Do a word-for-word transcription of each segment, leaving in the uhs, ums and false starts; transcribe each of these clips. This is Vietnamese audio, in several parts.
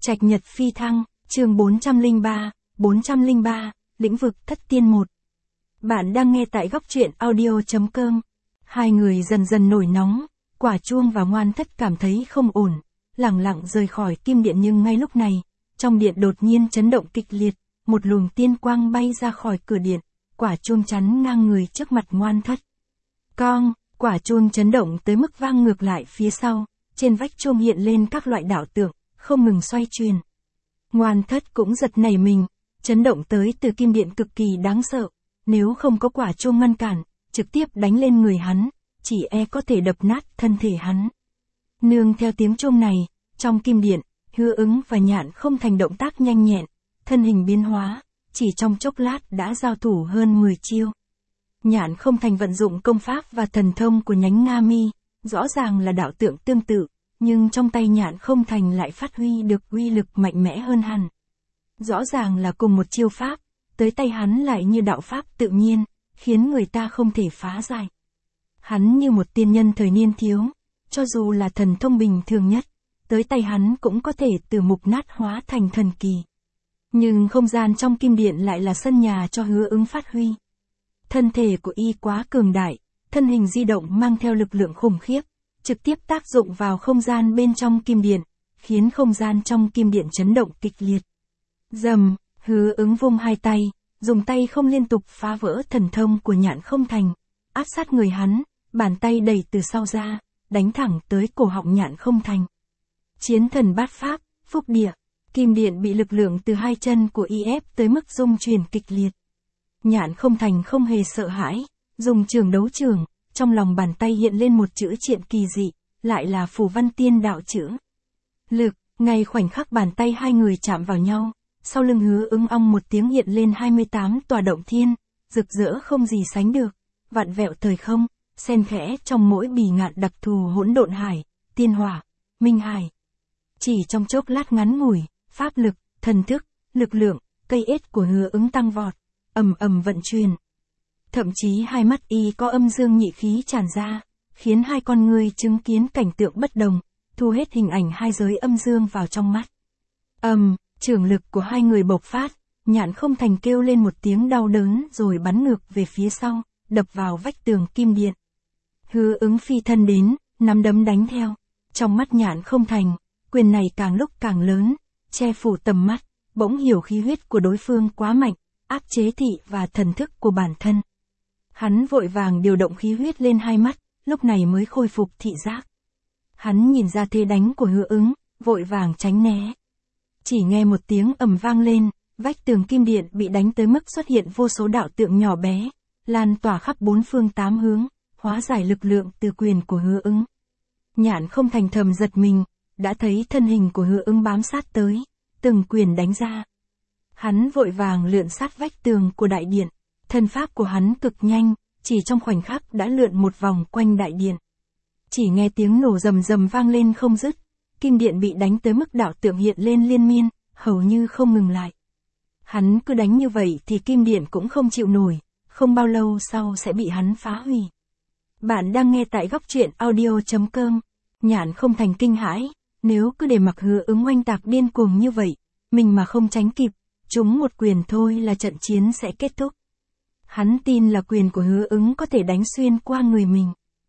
Trạch Nhật Phi Thăng, chương bốn trăm lẻ ba, bốn trăm lẻ ba, lĩnh vực thất tiên một. Bạn đang nghe tại góc truyện audio.com. Hai người dần dần nổi nóng, Quả Chuông và Ngoan Thất cảm thấy không ổn, lẳng lặng rời khỏi kim điện, nhưng ngay lúc này, trong điện đột nhiên chấn động kịch liệt, một luồng tiên quang bay ra khỏi cửa điện, Quả Chuông chắn ngang người trước mặt Ngoan Thất. Cong, Quả Chuông chấn động tới mức vang ngược lại phía sau, trên vách chuông hiện lên các loại đạo tượng, không ngừng xoay chuyển. Ngoan Thất cũng giật nảy mình, chấn động tới từ kim điện cực kỳ đáng sợ, nếu không có Quả Chuông ngăn cản, trực tiếp đánh lên người hắn, chỉ e có thể đập nát thân thể hắn. Nương theo tiếng chuông này, trong kim điện, Hứa Ứng và Nhạn Không Thành động tác nhanh nhẹn, thân hình biến hóa, chỉ trong chốc lát đã giao thủ hơn mười chiêu. Nhạn Không Thành vận dụng công pháp và thần thông của nhánh Nga Mi, rõ ràng là đạo tượng tương tự, nhưng trong tay Nhạn Không Thành lại phát huy được uy lực mạnh mẽ hơn hẳn. Rõ ràng là cùng một chiêu pháp, tới tay hắn lại như đạo pháp tự nhiên, khiến người ta không thể phá giải. Hắn như một tiên nhân thời niên thiếu, cho dù là thần thông bình thường nhất, tới tay hắn cũng có thể từ mục nát hóa thành thần kỳ. Nhưng không gian trong kim điện lại là sân nhà cho Hứa Ứng phát huy. Thân thể của y quá cường đại, thân hình di động mang theo lực lượng khủng khiếp, trực tiếp tác dụng vào không gian bên trong kim điện, khiến không gian trong kim điện chấn động kịch liệt. Rầm, Hứa Ứng vung hai tay, dùng tay không liên tục phá vỡ thần thông của Nhạn Không Thành, áp sát người hắn, bàn tay đẩy từ sau ra, đánh thẳng tới cổ họng Nhạn Không Thành. Chiến thần bát pháp, phúc địa, kim điện bị lực lượng từ hai chân của y ép tới mức rung chuyển kịch liệt. Nhạn Không Thành không hề sợ hãi, dùng trường đấu trường, trong lòng bàn tay hiện lên một chữ triện kỳ dị, lại là phù văn tiên đạo chữ. Lực, ngay khoảnh khắc bàn tay hai người chạm vào nhau, sau lưng Hứa Ứng ong một tiếng hiện lên hai mươi tám tòa động thiên, rực rỡ không gì sánh được, vạn vẹo thời không, xen khẽ trong mỗi bì ngạn đặc thù hỗn độn hải, tiên hỏa, minh hải. Chỉ trong chốc lát ngắn ngủi, pháp lực, thần thức, lực lượng, cây ết của Hứa Ứng tăng vọt, ầm ầm vận chuyển. Thậm chí hai mắt y có âm dương nhị khí tràn ra, khiến hai con người chứng kiến cảnh tượng bất đồng, thu hết hình ảnh hai giới âm dương vào trong mắt. Ầm, trường lực của hai người bộc phát, Nhạn Không Thành kêu lên một tiếng đau đớn rồi bắn ngược về phía sau, đập vào vách tường kim điện. Hứa Ứng phi thân đến, nắm đấm đánh theo. Trong mắt Nhạn Không Thành, quyền này càng lúc càng lớn, che phủ tầm mắt, bỗng hiểu khí huyết của đối phương quá mạnh, áp chế thị và thần thức của bản thân. Hắn vội vàng điều động khí huyết lên hai mắt, lúc này mới khôi phục thị giác. Hắn nhìn ra thế đánh của Hứa Ứng, vội vàng tránh né. Chỉ nghe một tiếng ầm vang lên, vách tường kim điện bị đánh tới mức xuất hiện vô số đạo tượng nhỏ bé, lan tỏa khắp bốn phương tám hướng, hóa giải lực lượng từ quyền của Hứa Ứng. Nhạn Không Thành thầm giật mình, đã thấy thân hình của Hứa Ứng bám sát tới, từng quyền đánh ra. Hắn vội vàng lượn sát vách tường của đại điện, thân pháp của hắn cực nhanh, chỉ trong khoảnh khắc đã lượn một vòng quanh đại điện. Chỉ nghe tiếng nổ rầm rầm vang lên không dứt, kim điện bị đánh tới mức đạo tượng hiện lên liên miên, hầu như không ngừng lại. Hắn cứ đánh như vậy thì kim điện cũng không chịu nổi, không bao lâu sau sẽ bị hắn phá hủy. Bạn đang nghe tại góc truyện audio.com. Nhạn Không Thành kinh hãi, nếu cứ để mặc Hứa Ứng oanh tạc điên cuồng như vậy, mình mà không tránh kịp, trúng một quyền thôi là trận chiến sẽ kết thúc. Hắn tin là quyền của Hứa Ứng có thể đánh xuyên qua người mình.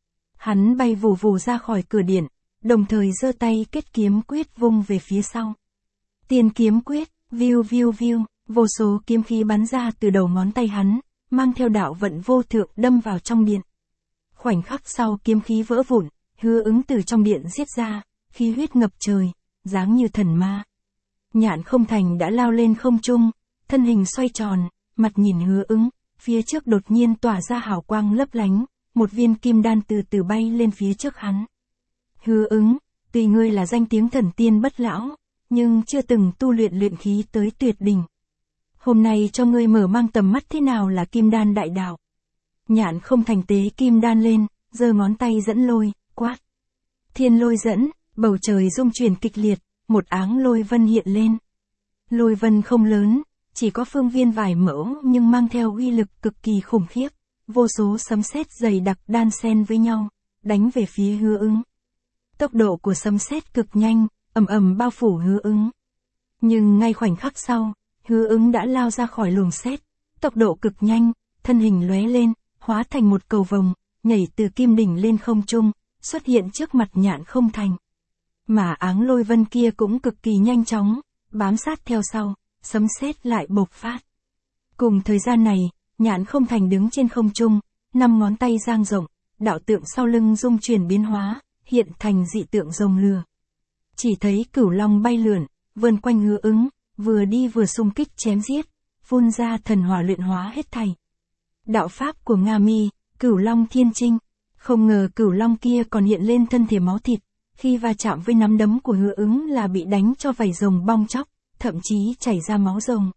Hắn bay vù vù ra khỏi cửa điện, đồng thời giơ tay kết kiếm quyết vung về phía sau. Tiên kiếm quyết, viu viu viu, vô số kiếm khí bắn ra từ đầu ngón tay hắn, mang theo đạo vận vô thượng đâm vào trong điện. Khoảnh khắc sau kiếm khí vỡ vụn, Hứa Ứng từ trong điện giết ra, khí huyết ngập trời, dáng như thần ma. Nhạn Không Thành đã lao lên không trung, thân hình xoay tròn, mặt nhìn Hứa Ứng, phía trước đột nhiên tỏa ra hào quang lấp lánh, một viên kim đan từ từ bay lên phía trước hắn. Hứa Ứng, tuy ngươi là danh tiếng thần tiên bất lão, nhưng chưa từng tu luyện luyện khí tới tuyệt đỉnh. Hôm nay cho ngươi mở mang tầm mắt thế nào là kim đan đại đạo. Nhạn Không Thành tế kim đan lên, giơ ngón tay dẫn lôi, quát. Thiên lôi dẫn, bầu trời rung chuyển kịch liệt, một áng lôi vân hiện lên. Lôi vân không lớn, chỉ có phương viên vài mẫu nhưng mang theo uy lực cực kỳ khủng khiếp, vô số sấm sét dày đặc đan xen với nhau, đánh về phía Hứa Ứng. Tốc độ của sấm sét cực nhanh, ầm ầm bao phủ Hứa Ứng. Nhưng ngay khoảnh khắc sau, Hứa Ứng đã lao ra khỏi luồng sét, tốc độ cực nhanh, thân hình lóe lên, hóa thành một cầu vồng, nhảy từ kim đỉnh lên không trung, xuất hiện trước mặt Nhạn Không Thành. Mà áng lôi vân kia cũng cực kỳ nhanh chóng, bám sát theo sau, sấm sét lại bộc phát. Cùng thời gian này, Nhạn Không Thành đứng trên không trung, năm ngón tay dang rộng, đạo tượng sau lưng dung chuyển biến hóa, hiện thành dị tượng rồng lửa. Chỉ thấy cửu long bay lượn, vươn quanh Hứa Ứng, vừa đi vừa xung kích chém giết, phun ra thần hỏa luyện hóa hết thảy. Đạo pháp của Nga Mi, Cửu Long Thiên Trinh, không ngờ cửu long kia còn hiện lên thân thể máu thịt, khi va chạm với nắm đấm của Hứa Ứng là bị đánh cho vảy rồng bong chóc, thậm chí chảy ra máu rồng.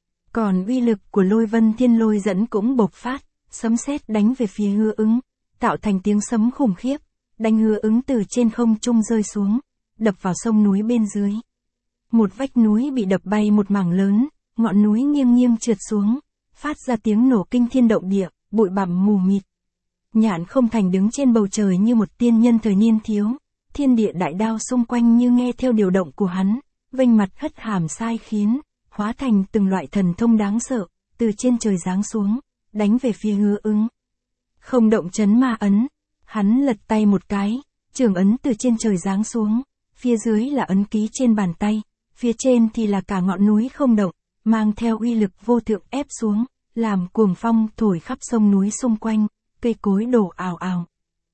Còn uy lực của Lôi Vân Thiên Lôi dẫn cũng bộc phát, sấm sét đánh về phía Hứa Ứng, tạo thành tiếng sấm khủng khiếp, đánh Hứa Ứng từ trên không trung rơi xuống, đập vào sông núi bên dưới. Một vách núi bị đập bay một mảng lớn, ngọn núi nghiêng nghiêng trượt xuống, phát ra tiếng nổ kinh thiên động địa, bụi bặm mù mịt. Nhạn Không Thành đứng trên bầu trời như một tiên nhân thời niên thiếu, thiên địa đại đao xung quanh như nghe theo điều động của hắn, vênh mặt hất hàm sai khiến, hóa thành từng loại thần thông đáng sợ, từ trên trời giáng xuống, đánh về phía Hứa Ứng. Không động chấn ma ấn, hắn lật tay một cái, trường ấn từ trên trời giáng xuống, phía dưới là ấn ký trên bàn tay, phía trên thì là cả ngọn núi không động, mang theo uy lực vô thượng ép xuống, làm cuồng phong thổi khắp sông núi xung quanh, cây cối đổ ào ào.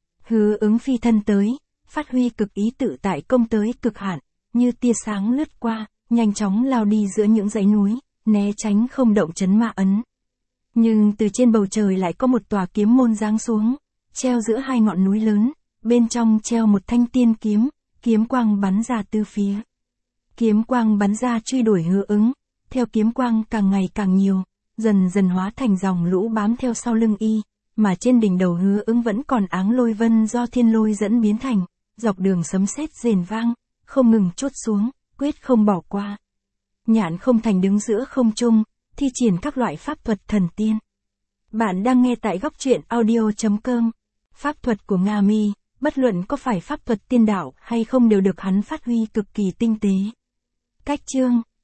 Hứa Ứng phi thân tới, phát huy cực ý tự tại công tới cực hạn, như tia sáng lướt qua, nhanh chóng lao đi giữa những dãy núi, né tránh không động chấn ma ấn. Nhưng từ trên bầu trời lại có một tòa kiếm môn giáng xuống, treo giữa hai ngọn núi lớn, bên trong treo một thanh tiên kiếm, kiếm quang bắn ra tứ phía. Kiếm quang bắn ra truy đuổi Hứa Ứng, theo kiếm quang càng ngày càng nhiều, dần dần hóa thành dòng lũ bám theo sau lưng y, mà trên đỉnh đầu Hứa Ứng vẫn còn áng lôi vân do thiên lôi dẫn biến thành, dọc đường sấm sét rền vang, không ngừng trút xuống, quyết không bỏ qua. Nhạn Không Thành đứng giữa không trung, thi triển các loại pháp thuật thần tiên. Bạn đang nghe tại góc truyện audio chấm com. Pháp thuật của Nga Mi, bất luận có phải pháp thuật tiên đạo hay không đều được hắn phát huy cực kỳ tinh tế. Cách chương,